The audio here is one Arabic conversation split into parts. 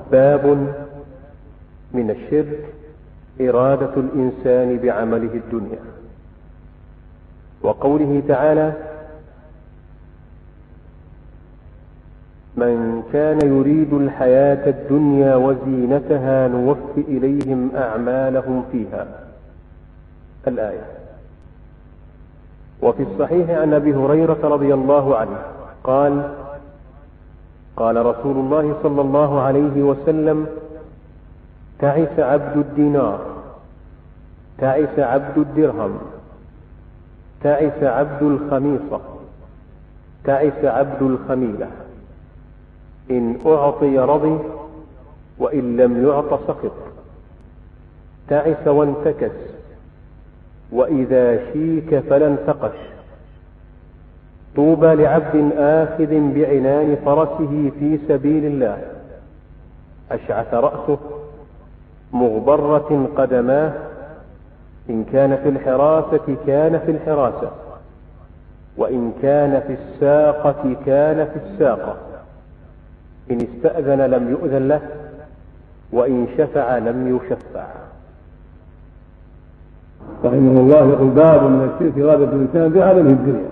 باب من الشرك إرادة الإنسان بعمله الدنيا. وقوله تعالى: من كان يريد الحياة الدنيا وزينتها نوف إليهم أعمالهم فيها، الآية. وفي الصحيح عن أبي هريرة رضي الله عنه قال: قال رسول الله صلى الله عليه وسلم: تعس عبد الدينار، تعس عبد الدرهم، تعس عبد الخميصة، تعس عبد الخميلة، إن أعطي رضي وإن لم يعط سخط، تعس وانتكس، وإذا شيك فلا انتقش. طوبى لعبد آخذ بعنان فرسه في سبيل الله، أشعث رأسه، مغبرة قدماه، إن كان في الحراسة كان في الحراسة، وإن كان في الساقة كان في الساقة، إن استأذن لم يؤذن له، وإن شفع لم يشفع. رحمه الله يقول: باب من الشرك إرادة الإنسان بعمله الدنيا.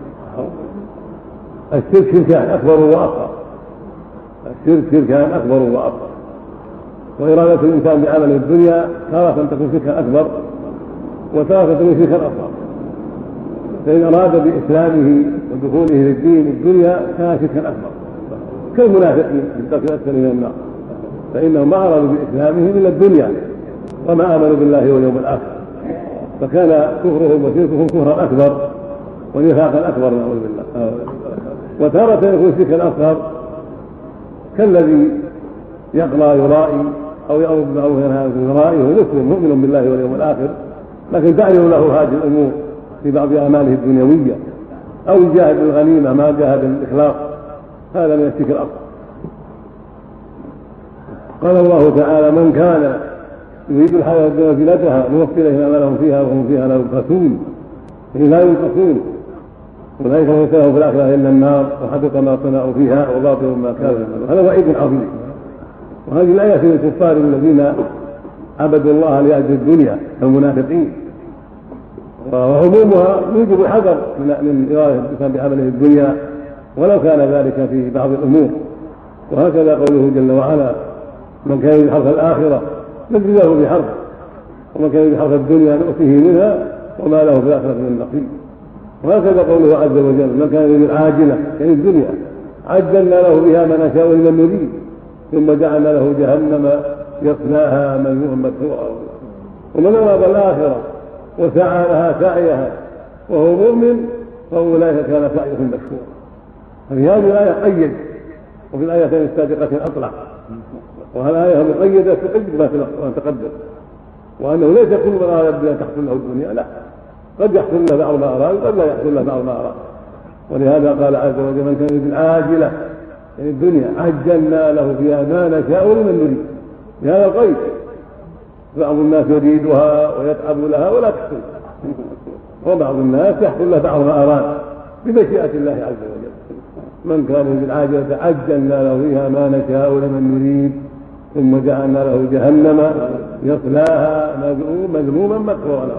الشرك شركان أكبر وأصغر، الشرك شركان أكبر وأصغر، وإرادة الإنسان بعمله الدنيا تارة تكون شركا أكبر وتارة تكون شركا أصغر. فإن أراد بإسلامه ودخوله للدين الدنيا كان شركا أكبر كالمنافقين في الدرك الأسفل من النار، فإنهم ما أرادوا بإسلامهم إلا الدنيا وما آمنوا بالله واليوم الآخر، فكان كفرهم وشركهم كفرا أكبر ونفاقا أكبر نعوذ بالله. وتارة يكون شركا أصغر كالذي يقرأ يرائي أو يأمر بالمعروف وينهى عن المنكر يرائي، وهو مسلم مؤمن بالله واليوم الآخر، لكن تعلن له هذه الأمور في بعض أعماله الدنيوية، أو يجاهد بالغنيمة ما جاهد بالإخلاص، هذا من الشرك الأصغر. قال الله تعالى: من كان يريد الحياة الدنيا وزينتها نوفي إليهم أعمالهم فيها وهم فيها لا يبخسون، لا ينقصون، أولئك ليس لهم في الآخرة إلا النار وحبط ما صنعوا فيها وباطل ما كانوا يعملون. هذا وعيد عظيم. وهذه الآية في الكفار الذين عبدوا الله لأجل الدنيا كالمنافقين، وعمومها يوجب الحذر من إرادة الإنسان بعمله الدنيا ولو كان ذلك في بعض الأمور. وهكذا قوله جل وعلا: من كان يريد حرث الآخرة نجزي له بحرث، ومن كان يريد حرث الدنيا نؤتيه منها وما له في الآخرة من نصيب. وهكذا قوله عز وجل: من كان يريد العاجلة يعني الدنيا عجلنا له بها ما نشاء لمن نريد ثم جعلنا له جهنم يصلاها مذموما مدحورا. ومن أراد الآخرة وسعى لها سعيها وهو مؤمن فأولئك كان سعيهم مشكورا. ففي هذه الآية قيد، وفي الآيتين السابقة أطلق، وهذه الآية مقيدة تقيد ما تقدم، وأنه ليس كل من أراد أن تحصل له الدنيا، لا، قد يحصل له بعض ما أراد وقد لا يحصل له بعض ما أراد. ولهذا قال عز وجل: من كان يريد العاجلة يعني الدنيا عجلنا له فيها ما نشاء لمن نريد، بهذا القيد. بعض الناس يريدها ويتعب لها ولا تحصل، وبعض الناس يحصل له بعض ما أراد بمشيئة الله عز وجل. من كان يريد العاجلة عجلنا له فيها ما نشاء لمن نريد ثم جعلنا له جهنم يصلاها مذموما مدحورا.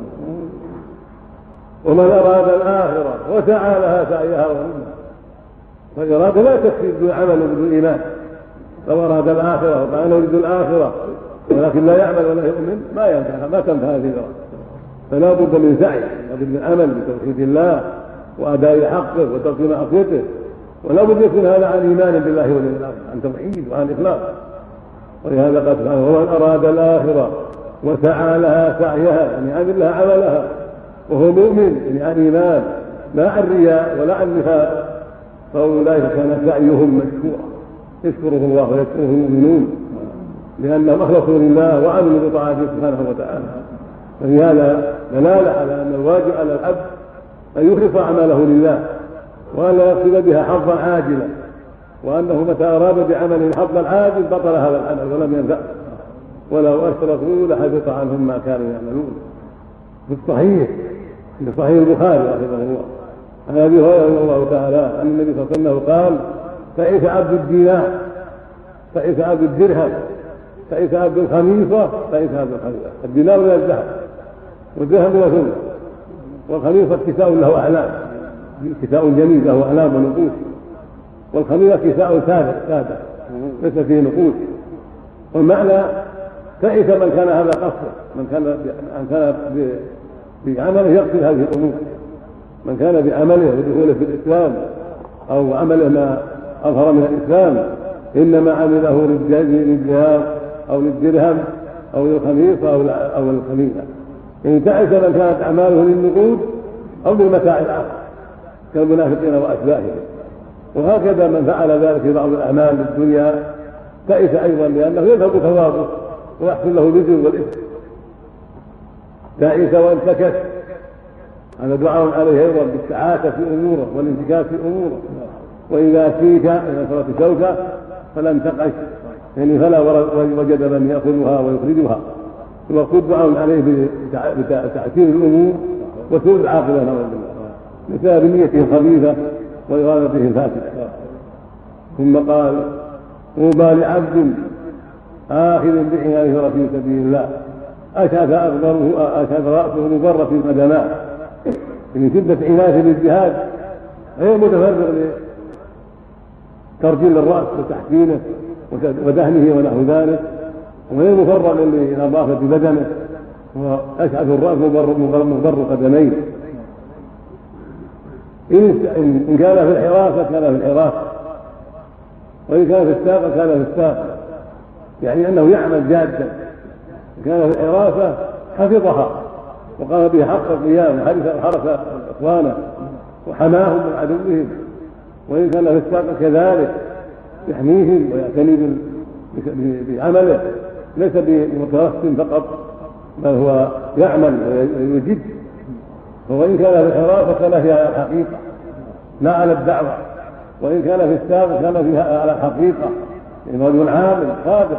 ومن أراد الآخرة وسعى لها سعيها فالإرادة لا تكفي بدون عمل وبدون إيمان. لو أراد الآخرة وقال أنا أريد الآخرة ولكن لا يعمل ولا يؤمن ما تنفع هذه الإرادة. فلا بد من سعي، لا بد من عمل بتوحيد الله وأداء حقه وترك معصيته، ولا بد يكون هذا عن إيمان بالله واليوم الآخر، عن توحيد وعن إخلاص. ولهذا قال سبحانه: ومن أراد الآخرة وسعى لها سعيها يعني عمل لها عملها وهو مؤمن يعني عن إيمان لا عن رياء ولا عن نفاق فأولئك كان سعيهم مشكورا، يشكره الله ويشكره المؤمنون لأنهم أخلصوا لله وعملوا بطاعته سبحانه وتعالى. ففي هذا دلالة على أن الواجب على العبد أن يخلص عمله لله وأن لا يقصد بها حظا عاجلا، وأنه متى أراد بعمل حظا عاجل بطل هذا العمل ولم ينفع، ولو أشركوا لحبط عنهم ما كانوا يعملون. في الصحيح في صحيح البخاري رحمه الله عن أبي هريرة رضي الله تعالى عن النبي صلى الله عليه وسلم قال: تعس عبد الدينار فإذا عبد الدرهم، فإذا عبد الخميصة، فإذا عبد الخميصة. الدينار من الذهب والدرهم من الفضة، والخميصة كساء له أعلام، كساء جميل له أعلام ونقوش، والخميصة كساء سادة ليس فيه نقوش. والمعنى تعس من كان هذا قصده، من كان بعمله يقصد هذه الأمور، من كان بعمله ودخوله في الإسلام أو عمله ما أظهر من الإسلام إنما عمله للجهاد أو للدرهم أو للخميصة أو للخميلة. إن تعس من كانت أعماله للنقود أو للمتاع الآخر كالمنافقين وأشباههم. وهكذا من فعل ذلك في بعض الأعمال للدنيا تعس أيضا لأنه يذهب ثوابه ويحصل له الوزر والإثم. تعس وانتكس، هذا دعاء عليه أيضا بالسعادة في أموره والانتكاس في أموره. وإذا شيك إذا صارت شوكة فلم تقش، يعني فلا وجد من يأخذها ويخرجها. وقد دعاء عليه بتعسير الأمور وسوء العاقبة بسبب نيته الخبيثة وإرادته الفاسدة. ثم قال: طوبى لعبد آخذ بحياله في سبيل الله أشهد رأسه مبرة قدماه، من شدة عنايته للجهاد غير متفرغ لترجيل الرأس وتحسينه ودهنه ونحو ذلك، وغير مفرغ لنظافة بدنه، وأشعث الرأس مبر قدميه. إن كان في الحراسة كان في الحراسة، وإن كان في الساقة كان في الساقة، يعني أنه يعمل جادا. إن كان في الحراسة حفظها وقام به حق القيام وحرس إخوانه وحماهم من عدوهم، وإن كان في الساقة كذلك يحميهم ويعتني بعمله ليس بمترسم فقط، بل هو يعمل ويجد. وإن كان في الحراسة كان فيها الحقيقة لا على الدعوة، وإن كان في السابق كان فيها على الحقيقة، يعني رجل عامل صادق.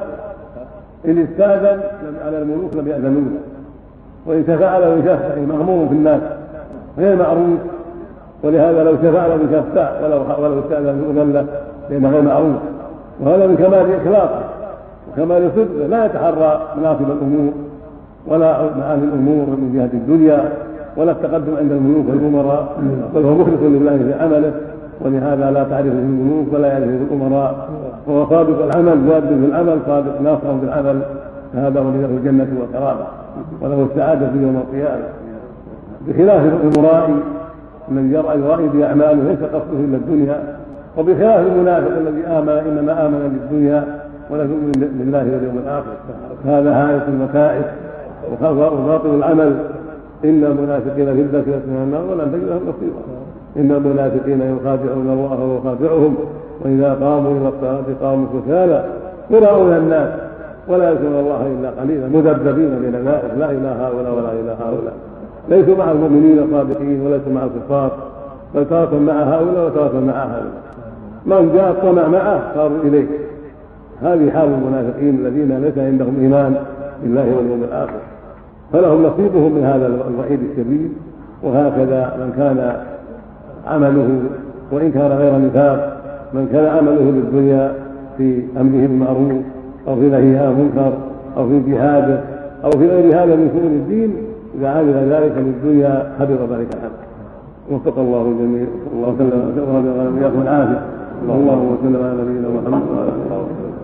إن استأذن على الملوك لم يأذنون، وإن تفعل ويشفع مغمور في الناس غير معروف، ولهذا لو شفع لم يشفع ولو استأذن يؤذن له لأنه غير معروف. وهذا من كمال إخلاقه وكمال صدقه، لا يتحرى مناصب الأمور ولا معاني الأمور من جهة الدنيا ولا التقدم عند الملوك والأمراء، بل هو مخلص لله في عمله، ولهذا لا تعرفه الملوك ولا يعرفه الأمراء. هو صادق العمل، جاد في العمل، صادق ناصر بالعمل، هذا ولله الجنة والكرامة وله السعادة في يوم القيامة. بخلاف الأمراء الذي يرأي بأعماله ليس قصده إلا الدنيا، وبخلاف المنافق الذي إنما آمن بالدنيا ولا يؤمن بالله واليوم الآخر. هذا هاية المكائد وباطل العمل. إن المنافقين في الدرك من النار ولن تجد لهم نصيرا. إن المنافقين يخادعون الله وهو خادعهم، وإذا قاموا إلى الصلاة قاموا كسالى يراءون الناس ولا يذكرون الله إلا قليلا، مذبذبين بين ذلك، لا إلى هؤلاء ولا إلى هؤلاء. ليسوا مع المؤمنين الصادقين وليسوا مع الكفار، بل تواصل مع هؤلاء وتواصل مع هؤلاء. من جاء الطمع معه صاروا إليه. هذه حال المنافقين الذين ليس عندهم إيمان بالله واليوم الآخر، فلهم نصيبهم من هذا الوعيد الشديد. وهكذا من كان عمله وإن كان غير نفاق، من كان عمله للدنيا في أمره بالمعروف أو في نهيه عن المنكر أو في جهاده أو في غير هذا من شؤون الدين، إذا عمل ذلك للدنيا حبط ذلك العمل. وفق الله الجميع. الله وسلم وإياكم العافية. اللهم صل على نبينا محمد وعلى آله وصحبه.